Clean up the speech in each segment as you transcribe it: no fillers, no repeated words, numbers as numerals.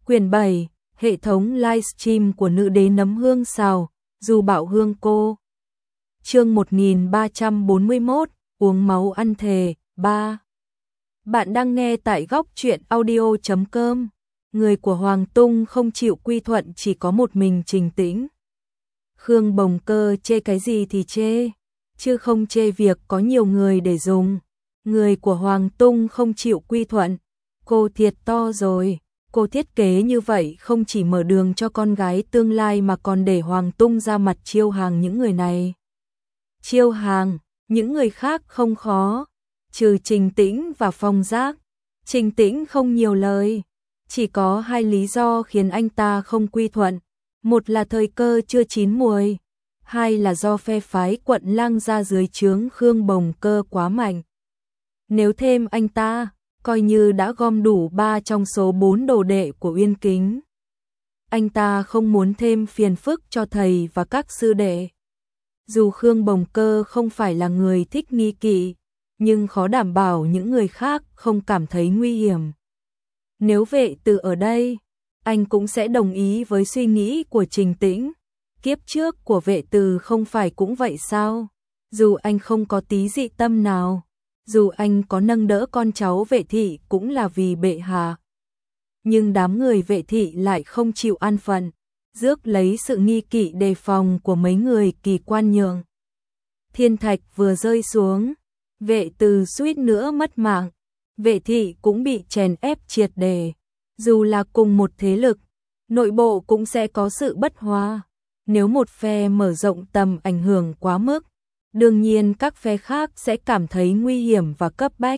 Quyển 7, hệ thống livestream của nữ đế nấm hương xào, Du Bảo Hương cô. Chương 1341, uống máu ăn thề, 3. Bạn đang nghe tại góc truyện audio.com. Người của Hoàng Tung không chịu quy thuận chỉ có một mình Trình Tĩnh. Khương Bồng Cơ chê cái gì thì chê, chứ không chê việc có nhiều người để dùng. Người của Hoàng Tung không chịu quy thuận, cô thiệt to rồi. Cô thiết kế như vậy không chỉ mở đường cho con gái tương lai mà còn để Hoàng Tung ra mặt chiêu hàng những người này. Chiêu hàng, những người khác không khó, trừ Trình Tĩnh và Phong Giác. Trình Tĩnh không nhiều lời, chỉ có hai lý do khiến anh ta không quy thuận. Một là thời cơ chưa chín muồi, hai là do phe phái Quận Lang ra dưới trướng Khương Bồng Cơ quá mạnh. Nếu thêm anh ta, coi như đã gom đủ 3 trong số 4 đồ đệ của Uyên Kính. Anh ta không muốn thêm phiền phức cho thầy và các sư đệ. Dù Khương Bồng Cơ không phải là người thích nghi kỵ, nhưng khó đảm bảo những người khác không cảm thấy nguy hiểm. Nếu Vệ Từ ở đây, anh cũng sẽ đồng ý với suy nghĩ của Trình Tĩnh. Kiếp trước của Vệ Từ không phải cũng vậy sao? Dù anh không có tí dị tâm nào, dù anh có nâng đỡ con cháu Vệ thị cũng là vì bệ hạ. Nhưng đám người Vệ thị lại không chịu an phận, rước lấy sự nghi kỵ đề phòng của mấy người kỳ quan nhường. Thiên thạch vừa rơi xuống, Vệ Từ suýt nữa mất mạng, Vệ thị cũng bị chèn ép triệt để. Dù là cùng một thế lực, nội bộ cũng sẽ có sự bất hòa. Nếu một phe mở rộng tầm ảnh hưởng quá mức, đương nhiên các phe khác sẽ cảm thấy nguy hiểm và cấp bách.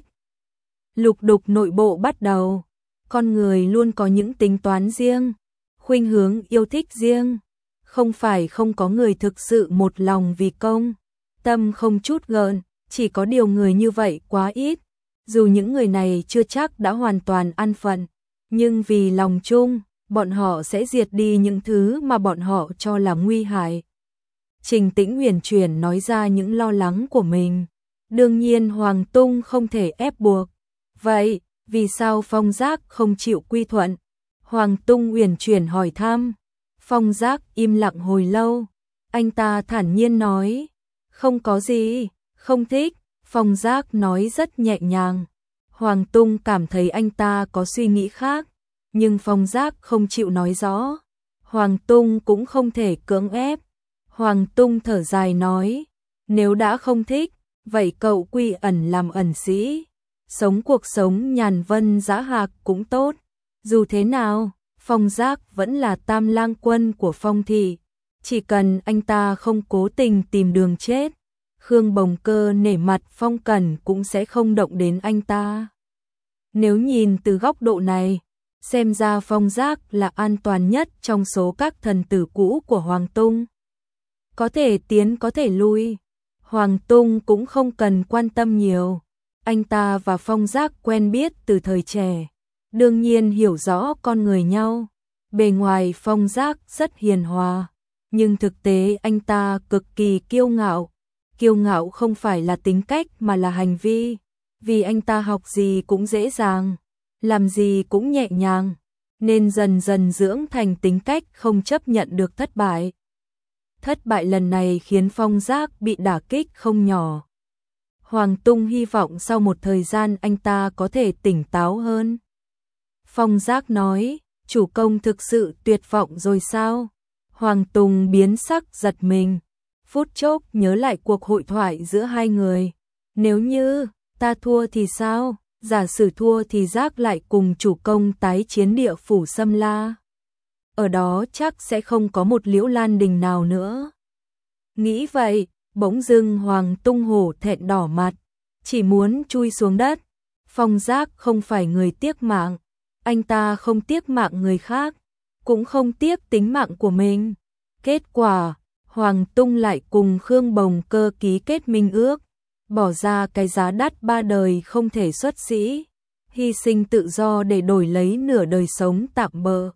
Lục đục nội bộ bắt đầu, con người luôn có những tính toán riêng, khuynh hướng yêu thích riêng, không phải không có người thực sự một lòng vì công, tâm không chút gợn, chỉ có điều người như vậy quá ít. Dù những người này chưa chắc đã hoàn toàn an phận, nhưng vì lòng chung, bọn họ sẽ diệt đi những thứ mà bọn họ cho là nguy hại. Trình Tĩnh huyền chuyển nói ra những lo lắng của mình. Đương nhiên Hoàng Tung không thể ép buộc. Vậy, vì sao Phong Giác không chịu quy thuận? Hoàng Tung huyền chuyển hỏi thăm. Phong Giác im lặng hồi lâu. Anh ta thản nhiên nói, không có gì, không thích. Phong Giác nói rất nhẹ nhàng. Hoàng Tung cảm thấy anh ta có suy nghĩ khác, nhưng Phong Giác không chịu nói rõ. Hoàng Tung cũng không thể cưỡng ép. Hoàng Tung thở dài nói, nếu đã không thích, vậy cậu quy ẩn làm ẩn sĩ, sống cuộc sống nhàn vân dã hạc cũng tốt. Dù thế nào, Phong Giác vẫn là tam lang quân của Phong thị, chỉ cần anh ta không cố tình tìm đường chết, Khương Bồng Cơ nể mặt Phong Cẩn cũng sẽ không động đến anh ta. Nếu nhìn từ góc độ này, xem ra Phong Giác là an toàn nhất trong số các thần tử cũ của Hoàng Tung. Có thể tiến có thể lui, Hoàng Tung cũng không cần quan tâm nhiều. Anh ta và Phong Giác quen biết từ thời trẻ, đương nhiên hiểu rõ con người nhau. Bề ngoài Phong Giác rất hiền hòa, nhưng thực tế anh ta cực kỳ kiêu ngạo. Kiêu ngạo không phải là tính cách mà là hành vi, vì anh ta học gì cũng dễ dàng, làm gì cũng nhẹ nhàng, nên dần dần dưỡng thành tính cách không chấp nhận được thất bại. Thất bại lần này khiến Phong Giác bị đả kích không nhỏ. Hoàng Tung hy vọng sau một thời gian anh ta có thể tỉnh táo hơn. Phong Giác nói, chủ công thực sự tuyệt vọng rồi sao? Hoàng Tung biến sắc giật mình, phút chốc nhớ lại cuộc hội thoại giữa hai người. Nếu như ta thua thì sao? Giả sử thua thì Giác lại cùng chủ công tái chiến địa phủ Xâm La. Ở đó chắc sẽ không có một Liễu Lan Đình nào nữa. Nghĩ vậy, bỗng dưng Hoàng Tung hổ thẹn đỏ mặt, chỉ muốn chui xuống đất. Phong Giác không phải người tiếc mạng, anh ta không tiếc mạng người khác, cũng không tiếc tính mạng của mình. Kết quả, Hoàng Tung lại cùng Khương Bồng Cơ ký kết minh ước, bỏ ra cái giá đắt 3 đời không thể xuất sĩ, hy sinh tự do để đổi lấy nửa đời sống tạm bợ.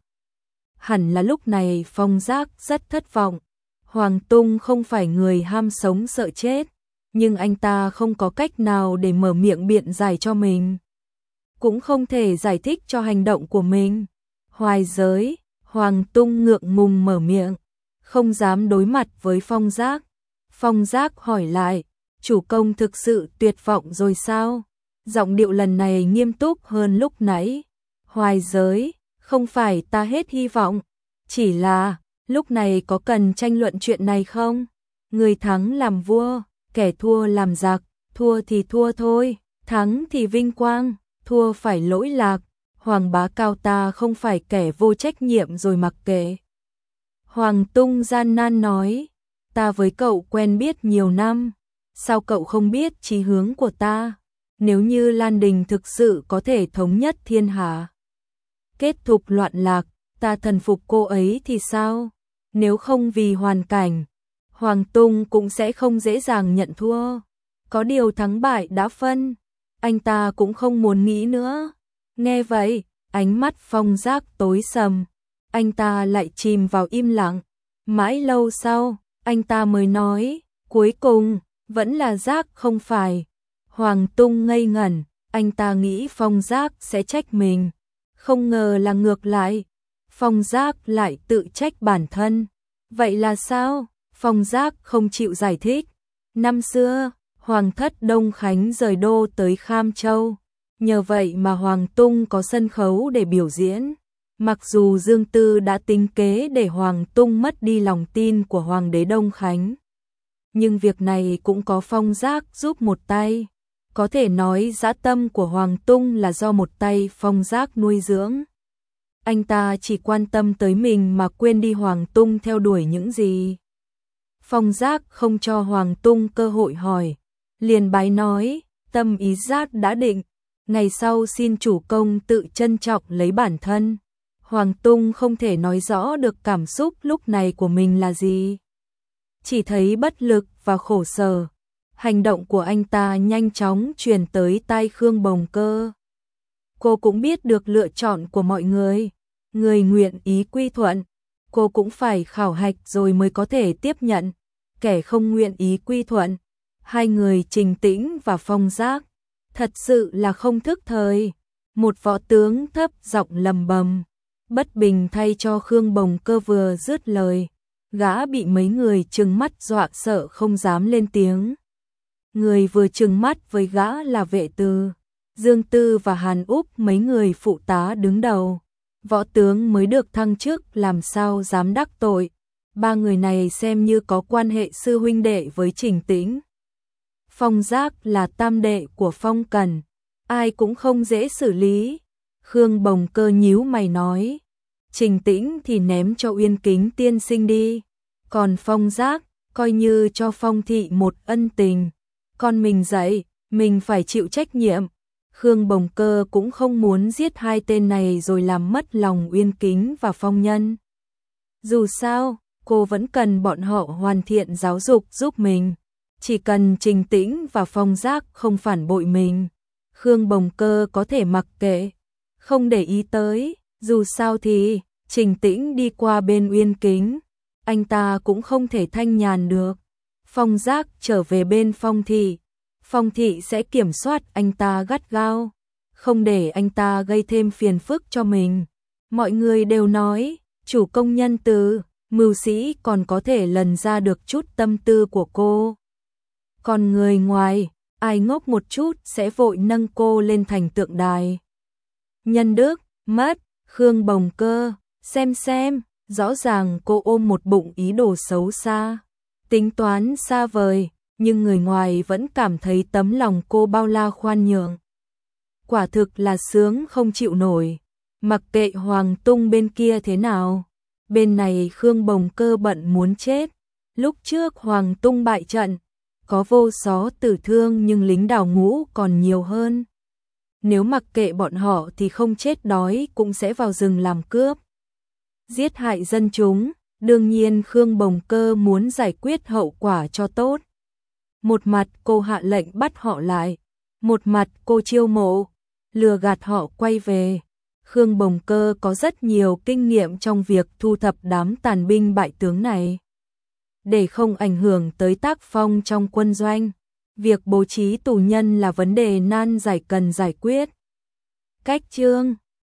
Hẳn là lúc này Phong Giác rất thất vọng. Hoàng Tung không phải người ham sống sợ chết, nhưng anh ta không có cách nào để mở miệng biện giải cho mình, cũng không thể giải thích cho hành động của mình. Hoài Giới, Hoàng Tung ngượng ngùng mở miệng, không dám đối mặt với Phong Giác. Phong Giác hỏi lại, chủ công thực sự tuyệt vọng rồi sao? Giọng điệu lần này nghiêm túc hơn lúc nãy. Hoài Giới, không phải ta hết hy vọng, chỉ là, lúc này có cần tranh luận chuyện này không? Người thắng làm vua, kẻ thua làm giặc, thua thì thua thôi, thắng thì vinh quang, thua phải lỗi lạc. Hoàng bá cao ta không phải kẻ vô trách nhiệm rồi mặc kệ. Hoàng Tung gian nan nói, ta với cậu quen biết nhiều năm, sao cậu không biết chí hướng của ta? Nếu như Lan Đình thực sự có thể thống nhất thiên hạ, kết thúc loạn lạc, ta thần phục cô ấy thì sao? Nếu không vì hoàn cảnh, Hoàng Tung cũng sẽ không dễ dàng nhận thua. Có điều thắng bại đã phân, anh ta cũng không muốn nghĩ nữa. Nghe vậy, ánh mắt Phong Giác tối sầm, anh ta lại chìm vào im lặng. Mãi lâu sau, anh ta mới nói, cuối cùng, vẫn là Giác không phải. Hoàng Tung ngây ngẩn, anh ta nghĩ Phong Giác sẽ trách mình. Không ngờ là ngược lại, Phong Giác lại tự trách bản thân. Vậy là sao? Phong Giác không chịu giải thích. Năm xưa, Hoàng thất Đông Khánh rời đô tới Kham Châu. Nhờ vậy mà Hoàng Tung có sân khấu để biểu diễn. Mặc dù Dương Tư đã tính kế để Hoàng Tung mất đi lòng tin của Hoàng đế Đông Khánh, nhưng việc này cũng có Phong Giác giúp một tay. Có thể nói dã tâm của Hoàng Tung là do một tay Phong Giác nuôi dưỡng. Anh ta chỉ quan tâm tới mình mà quên đi Hoàng Tung theo đuổi những gì. Phong Giác không cho Hoàng Tung cơ hội hỏi, liền bái nói, tâm ý Giác đã định, ngày sau xin chủ công tự trân trọng lấy bản thân. Hoàng Tung không thể nói rõ được cảm xúc lúc này của mình là gì, chỉ thấy bất lực và khổ sở. Hành động của anh ta nhanh chóng truyền tới tai Khương Bồng Cơ. Cô cũng biết được lựa chọn của mọi người, người nguyện ý quy thuận, cô cũng phải khảo hạch rồi mới có thể tiếp nhận. Kẻ không nguyện ý quy thuận, hai người Trình Tĩnh và Phong Giác, thật sự là không thức thời. Một võ tướng thấp giọng lầm bầm, bất bình thay cho Khương Bồng Cơ vừa dứt lời, gã bị mấy người trừng mắt dọa sợ không dám lên tiếng. Người vừa trừng mắt với gã là Vệ Từ, Dương Tư và Hàn Úc, mấy người phụ tá đứng đầu. Võ tướng mới được thăng chức làm sao dám đắc tội. Ba người này xem như có quan hệ sư huynh đệ với Trình Tĩnh. Phong Giác là tam đệ của Phong Cẩn, ai cũng không dễ xử lý. Khương Bồng Cơ nhíu mày nói, Trình Tĩnh thì ném cho Uyên Kính tiên sinh đi, còn Phong Giác coi như cho Phong thị một ân tình. Con mình dạy, mình phải chịu trách nhiệm. Khương Bồng Cơ cũng không muốn giết hai tên này rồi làm mất lòng Uyên Kính và Phong Nhân. Dù sao, cô vẫn cần bọn họ hoàn thiện giáo dục giúp mình. Chỉ cần Trình Tĩnh và Phong Giác không phản bội mình, Khương Bồng Cơ có thể mặc kệ, không để ý tới. Dù sao thì, Trình Tĩnh đi qua bên Uyên Kính, anh ta cũng không thể thanh nhàn được. Phong Giác trở về bên Phong thị, Phong thị sẽ kiểm soát anh ta gắt gao, không để anh ta gây thêm phiền phức cho mình. Mọi người đều nói, chủ công nhân từ, mưu sĩ còn có thể lần ra được chút tâm tư của cô. Còn người ngoài, ai ngốc một chút sẽ vội nâng cô lên thành tượng đài. Nhân đức, mất, Khương Bồng Cơ, xem, rõ ràng cô ôm một bụng ý đồ xấu xa, tính toán xa vời, nhưng người ngoài vẫn cảm thấy tấm lòng cô bao la khoan nhượng. Quả thực là sướng không chịu nổi, mặc kệ Hoàng Tung bên kia thế nào. Bên này Khương Bồng Cơ bận muốn chết, lúc trước Hoàng Tung bại trận, có vô số tử thương nhưng lính đào ngũ còn nhiều hơn. Nếu mặc kệ bọn họ thì không chết đói cũng sẽ vào rừng làm cướp, giết hại dân chúng. Đương nhiên Khương Bồng Cơ muốn giải quyết hậu quả cho tốt. Một mặt cô hạ lệnh bắt họ lại, một mặt cô chiêu mộ, lừa gạt họ quay về. Khương Bồng Cơ có rất nhiều kinh nghiệm trong việc thu thập đám tàn binh bại tướng này. Để không ảnh hưởng tới tác phong trong quân doanh, việc bố trí tù nhân là vấn đề nan giải cần giải quyết. Cách chương